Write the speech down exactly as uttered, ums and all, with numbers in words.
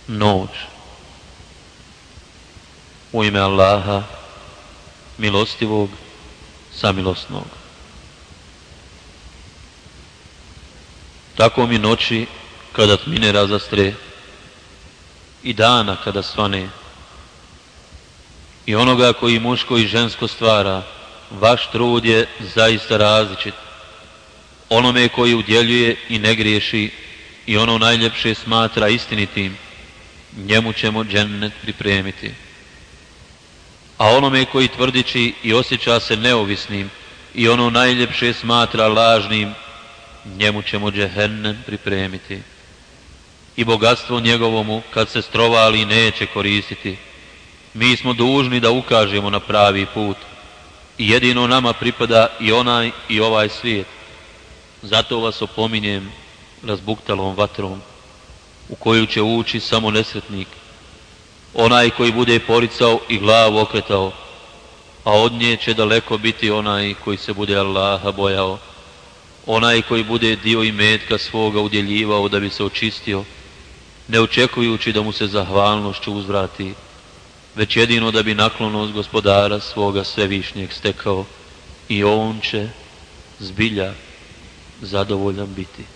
Noć. U ime Allaha, milostivog, samilosnog. Tako mi noći kada tmine razastre i dana kada svane i onoga koji muško i žensko stvara, vaš trud je zaista različit. Onome koji udjeljuje i ne griješi i ono najljepše smatra istinitim, njemu ćemo džennet pripremiti. A onome koji tvrdiči i osjeća se neovisnim i ono najljepše smatra lažnim, njemu ćemo džehennem pripremiti. I bogatstvo njegovomu kad se strovali neće koristiti. Mi smo dužni da ukažemo na pravi put i jedino nama pripada i onaj i ovaj svijet. Zato vas opominjem razbuktalom vatrom u koju će ući samo nesretnik, onaj koji bude poricao i glavu okretao, a od nje će daleko biti onaj koji se bude Allaha bojao, onaj koji bude dio imetka svoga udjeljivao da bi se očistio, ne očekujući da mu se zahvalnošću uzvrati, već jedino da bi naklonost gospodara svoga svevišnjeg stekao i on će zbilja zadovoljan biti.